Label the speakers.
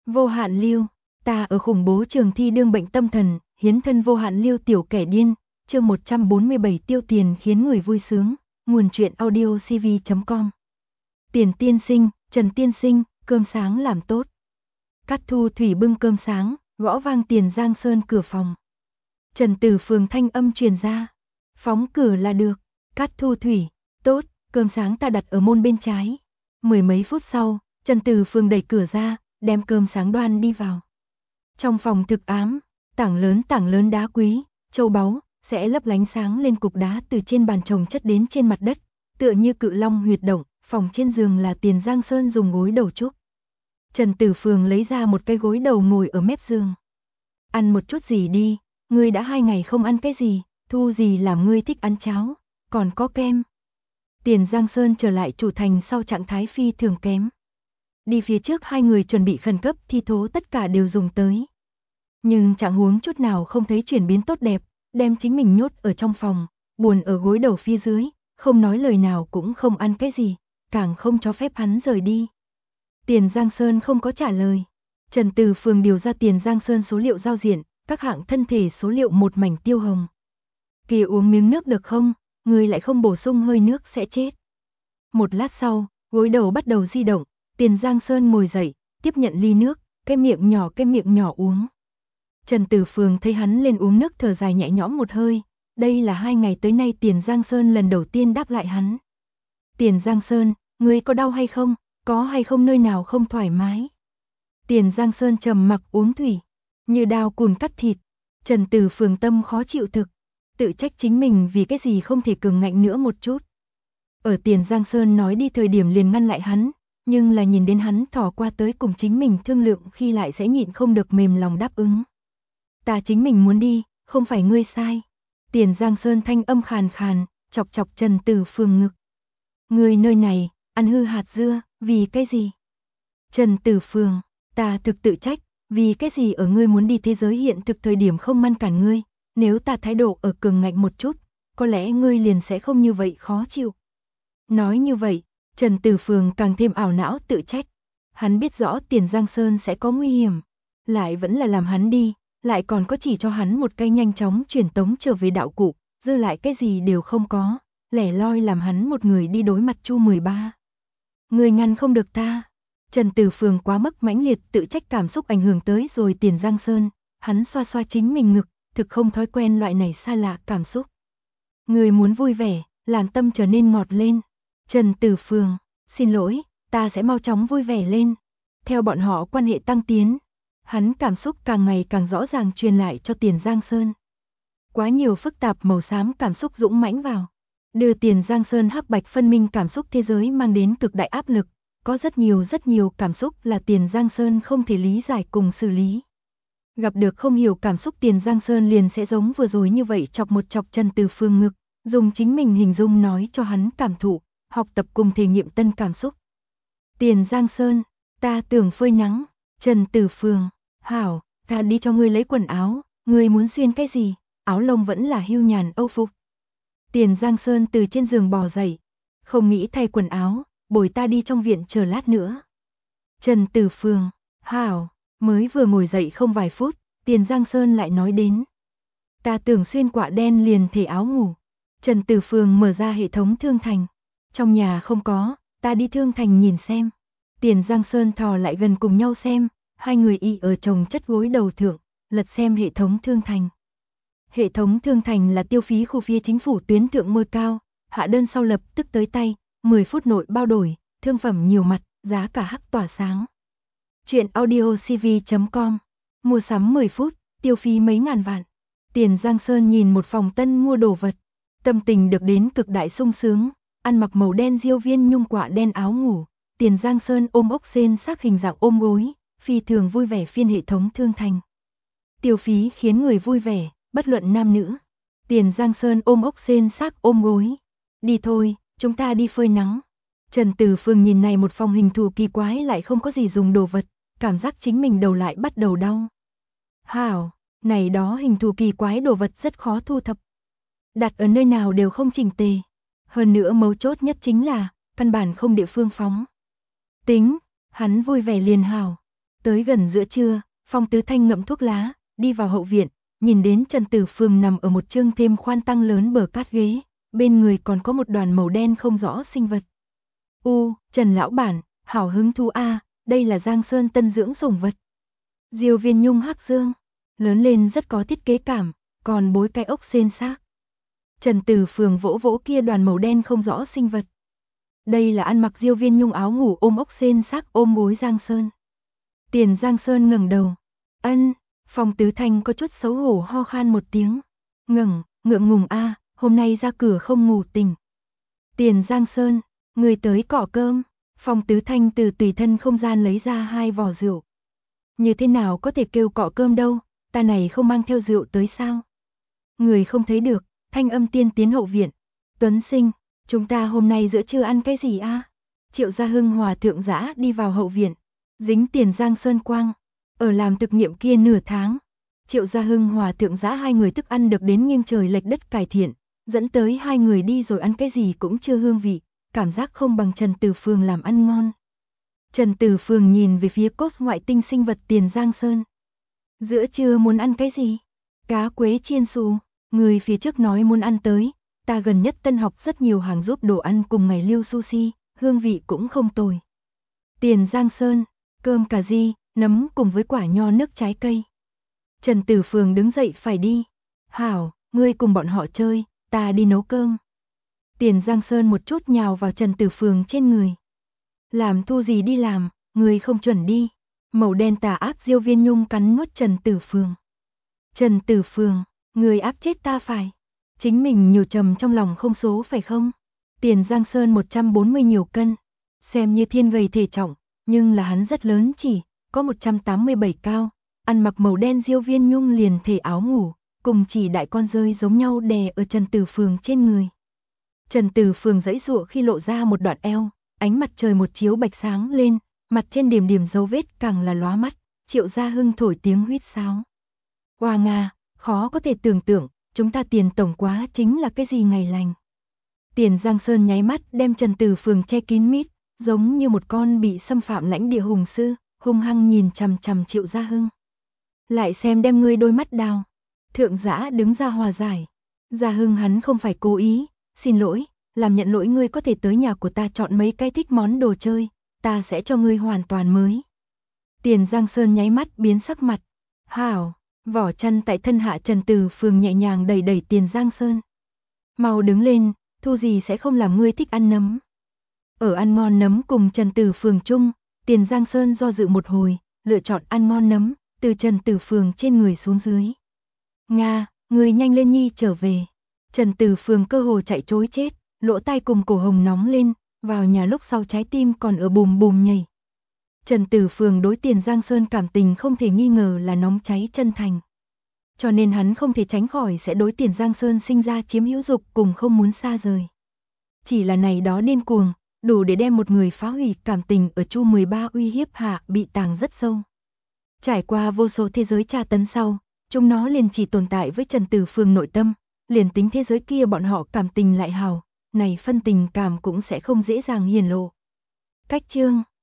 Speaker 1: Vô hạn lưu, ta ở khủng bố trường thi đương bệnh tâm thần, hiến thân vô hạn lưu tiểu kẻ điên, chương 147 tiêu tiền khiến người vui sướng, nguồn truyện audio cv.com. Tiền tiên sinh, Trần tiên sinh, cơm sáng làm tốt. Cát Thu Thủy bưng cơm sáng, gõ vang Tiền Giang Sơn cửa phòng. Trần Tử Phường thanh âm truyền ra, phóng cửa là được. Cát Thu Thủy, tốt, cơm sáng ta đặt ở môn bên trái. Mười mấy phút sau, Trần Tử Phường đẩy cửa ra, đem cơm sáng đoan đi vào. Trong phòng thực ám, tảng lớn đá quý, châu báu, sẽ lấp lánh sáng lên cục đá từ trên bàn chồng chất đến trên mặt đất, tựa như cự long huyệt động, phòng trên giường là Tiền Giang Sơn dùng gối đầu trúc. Trần Tử Phường lấy ra một cái gối đầu ngồi ở mép giường. Ăn một chút gì đi, ngươi đã 2 ngày không ăn cái gì, Thu gì làm ngươi thích ăn cháo, còn có kem. Tiền Giang Sơn trở lại chủ thành sau trạng thái phi thường kém. Đi phía trước hai người chuẩn bị khẩn cấp thi thố tất cả đều dùng tới. Nhưng trạng huống chút nào không thấy chuyển biến tốt đẹp, đem chính mình nhốt ở trong phòng, buồn ở gối đầu phía dưới, không nói lời nào cũng không ăn cái gì, càng không cho phép hắn rời đi. Tiền Giang Sơn không có trả lời. Trần Từ Phường điều ra Tiền Giang Sơn số liệu giao diện, các hạng thân thể số liệu một mảnh tiêu hồng. Kỳ uống miếng nước được không, người lại không bổ sung hơi nước sẽ chết. Một lát sau, gối đầu bắt đầu di động, Tiền Giang Sơn ngồi dậy, tiếp nhận ly nước, cái miệng nhỏ uống. Trần Tử Phường thấy hắn lên uống nước thở dài nhẹ nhõm một hơi, đây là 2 ngày tới nay Tiền Giang Sơn lần đầu tiên đáp lại hắn. Tiền Giang Sơn, ngươi có đau hay không, có hay không nơi nào không thoải mái? Tiền Giang Sơn trầm mặc uống thủy, như đao cùn cắt thịt. Trần Tử Phường tâm khó chịu thực, tự trách chính mình vì cái gì không thể cường ngạnh nữa một chút. Ở Tiền Giang Sơn nói đi thời điểm liền ngăn lại hắn, nhưng là nhìn đến hắn thò qua tới cùng chính mình thương lượng khi lại sẽ nhịn không được mềm lòng đáp ứng. Ta chính mình muốn đi, không phải ngươi sai. Tiền Giang Sơn thanh âm khàn khàn, chọc chọc Trần Tử Phường ngực. Ngươi nơi này, ăn hư hạt dưa, vì cái gì? Trần Tử Phường, ta thực tự trách, vì cái gì ở ngươi muốn đi thế giới hiện thực thời điểm không ngăn cản ngươi, nếu ta thái độ ở cường ngạnh một chút, có lẽ ngươi liền sẽ không như vậy khó chịu. Nói như vậy, Trần Tử Phường càng thêm ảo não tự trách. Hắn biết rõ Tiền Giang Sơn sẽ có nguy hiểm, lại vẫn là làm hắn đi, lại còn có chỉ cho hắn một cây nhanh chóng truyền tống trở về đạo cụ, dư lại cái gì đều không có, lẻ loi làm hắn một người đi đối mặt Chu 13. Người ngăn không được ta. Trần Tử Phường quá mức mãnh liệt tự trách cảm xúc ảnh hưởng tới rồi Tiền Giang Sơn, hắn xoa xoa chính mình ngực, thực không thói quen loại này xa lạ cảm xúc. Người muốn vui vẻ, làm tâm trở nên ngọt lên. Trần Tử Phường, xin lỗi, ta sẽ mau chóng vui vẻ lên. Theo bọn họ quan hệ tăng tiến, hắn cảm xúc càng ngày càng rõ ràng truyền lại cho Tiền Giang Sơn. Quá nhiều phức tạp màu xám cảm xúc dũng mãnh vào, đưa Tiền Giang Sơn hắc bạch phân minh cảm xúc thế giới mang đến cực đại áp lực, có rất nhiều cảm xúc là Tiền Giang Sơn không thể lý giải cùng xử lý. Gặp được không hiểu cảm xúc Tiền Giang Sơn liền sẽ giống vừa rồi như vậy chọc một chọc Trần Tử Phường ngực, dùng chính mình hình dung nói cho hắn cảm thụ, học tập cùng thể nghiệm tân cảm xúc. Tiền Giang Sơn, ta tưởng phơi nắng. Trần Tử Phường, hảo, ta đi cho ngươi lấy quần áo, ngươi muốn xuyên cái gì, áo lông vẫn là hưu nhàn âu phục. Tiền Giang Sơn từ trên giường bò dậy, không nghĩ thay quần áo, bồi ta đi trong viện chờ lát nữa. Trần Tử Phường, hảo, mới vừa ngồi dậy không vài phút, Tiền Giang Sơn lại nói đến. Ta tưởng xuyên quạ đen liền thể áo ngủ. Trần Tử Phường mở ra hệ thống thương thành. Trong nhà không có, ta đi thương thành nhìn xem. Tiền Giang Sơn thò lại gần cùng nhau xem, hai người y ở chồng chất gối đầu thượng, lật xem hệ thống thương thành. Hệ thống thương thành là tiêu phí khu phía chính phủ tuyến thượng môi cao, hạ đơn sau lập tức tới tay, 10 phút nội bao đổi, thương phẩm nhiều mặt, giá cả hắc tỏa sáng. Chuyện audio cv.com, mua sắm 10 phút, tiêu phí mấy ngàn vạn. Tiền Giang Sơn nhìn một phòng tân mua đồ vật, tâm tình được đến cực đại sung sướng, ăn mặc màu đen diêu viên nhung quạ đen áo ngủ, Tiền Giang Sơn ôm ốc sên xác hình dạng ôm gối, phi thường vui vẻ phiên hệ thống thương thành. Tiêu phí khiến người vui vẻ, bất luận nam nữ. Tiền Giang Sơn ôm ốc sên xác ôm gối. Đi thôi, chúng ta đi phơi nắng. Trần Tử Phường nhìn này một phòng hình thù kỳ quái lại không có gì dùng đồ vật, cảm giác chính mình đầu lại bắt đầu đau. Hảo, này đó hình thù kỳ quái đồ vật rất khó thu thập. Đặt ở nơi nào đều không chỉnh tề. Hơn nữa mấu chốt nhất chính là, căn bản không địa phương phóng. Tính, hắn vui vẻ liền hảo. Tới gần giữa trưa, Phong Tứ Thanh ngậm thuốc lá, đi vào hậu viện, nhìn đến Trần Tử Phường nằm ở một chương thêm khoan tăng lớn bờ cát ghế, bên người còn có một đoàn màu đen không rõ sinh vật. Trần lão bản, hảo hứng thú a, đây là Giang Sơn tân dưỡng sủng vật. Diêu Viên Nhung hắc dương, lớn lên rất có thiết kế cảm, còn bối cái ốc sên xác. Trần Tử Phường vỗ vỗ kia đoàn màu đen không rõ sinh vật. Đây là ăn mặc Diêu Viên Nhung áo ngủ ôm ốc sên xác ôm gối Giang Sơn. Tiền Giang Sơn ngẩng đầu. Ân, Phong Tứ Thanh có chút xấu hổ ho khan một tiếng. Ngẩng, ngượng ngùng a, hôm nay ra cửa không ngủ tỉnh. Tiền Giang Sơn, người tới cọ cơm. Phong Tứ Thanh từ tùy thân không gian lấy ra 2 vò rượu. Như thế nào có thể kêu cọ cơm đâu, ta này không mang theo rượu tới sao? Người không thấy được, thanh âm tiên tiến hậu viện. Tuấn Sinh, chúng ta hôm nay giữa trưa ăn cái gì a? Triệu Gia Hưng hòa thượng dã đi vào hậu viện, dính Tiền Giang Sơn quang, ở làm thực nghiệm kia nửa tháng. Triệu Gia Hưng hòa thượng dã hai người thức ăn được đến nghiêng trời lệch đất cải thiện, dẫn tới hai người đi rồi ăn cái gì cũng chưa hương vị, cảm giác không bằng Trần Tử Phường làm ăn ngon. Trần Tử Phường nhìn về phía cốt ngoại tinh sinh vật Tiền Giang Sơn. Giữa trưa muốn ăn cái gì? Cá quế chiên xù, người phía trước nói muốn ăn tới, ta gần nhất tân học rất nhiều hàng giúp đồ ăn cùng ngày lưu sushi, hương vị cũng không tồi. Tiền Giang Sơn, cơm cà ri, nấm cùng với quả nho nước trái cây. Trần Tử Phường đứng dậy phải đi. Hảo, ngươi cùng bọn họ chơi, ta đi nấu cơm. Tiền Giang Sơn một chút nhào vào Trần Tử Phường trên người. Làm thu gì đi làm, ngươi không chuẩn đi. Màu đen tà ác Diêu Viên Nhung cắn nuốt Trần Tử Phường. Trần Tử Phường, ngươi áp chết ta phải. Chính mình nhiều trầm trong lòng không số phải không? Tiền Giang Sơn 140 nhiều cân. Xem như thiên gầy thể trọng, nhưng là hắn rất lớn chỉ, có 187 cao. Ăn mặc màu đen Diêu Viên Nhung liền thể áo ngủ, cùng chỉ đại con rơi giống nhau đè ở Trần Tử Phường trên người. Trần Tử Phường giãy giụa khi lộ ra một đoạn eo, ánh mặt trời một chiếu bạch sáng lên, mặt trên điểm điểm dấu vết càng là lóa mắt. Triệu Gia Hưng thổi tiếng huýt sáo. Hoa Nga, khó có thể tưởng tượng, chúng ta Tiền tổng quá chính là cái gì ngày lành. Tiền Giang Sơn nháy mắt đem Trần Tử Phường che kín mít, giống như một con bị xâm phạm lãnh địa hùng sư, hung hăng nhìn chằm chằm Triệu Gia Hưng. Lại xem đem ngươi đôi mắt đào. Thượng Dã đứng ra hòa giải. Gia Hưng hắn không phải cố ý, xin lỗi, làm nhận lỗi, ngươi có thể tới nhà của ta chọn mấy cái thích món đồ chơi, ta sẽ cho ngươi hoàn toàn mới. Tiền Giang Sơn nháy mắt biến sắc mặt. Hảo, vỏ chăn tại thân hạ Trần Tử Phường nhẹ nhàng đẩy đẩy Tiền Giang Sơn. Mau đứng lên, thu gì sẽ không làm ngươi thích ăn nấm. Ở ăn ngon nấm cùng Trần Tử Phường chung, Tiền Giang Sơn do dự một hồi, lựa chọn ăn ngon nấm, từ Trần Tử Phường trên người xuống dưới. Nga, người nhanh lên nhi trở về. Trần Tử Phường cơ hồ chạy trối chết, lỗ tai cùng cổ hồng nóng lên, vào nhà lúc sau trái tim còn ở bùm bùm nhảy. Trần Tử Phường đối Tiền Giang Sơn cảm tình không thể nghi ngờ là nóng cháy chân thành. Cho nên hắn không thể tránh khỏi sẽ đối Tiền Giang Sơn sinh ra chiếm hữu dục cùng không muốn xa rời. Chỉ là này đó điên cuồng, đủ để đem một người phá hủy cảm tình ở Chu 13 uy hiếp hạ bị tàng rất sâu. Trải qua vô số thế giới tra tấn sau, chúng nó liền chỉ tồn tại với Trần Tử Phường nội tâm, liền tính thế giới kia bọn họ cảm tình lại hào, này phân tình cảm cũng sẽ không dễ dàng hiển lộ. Cách chương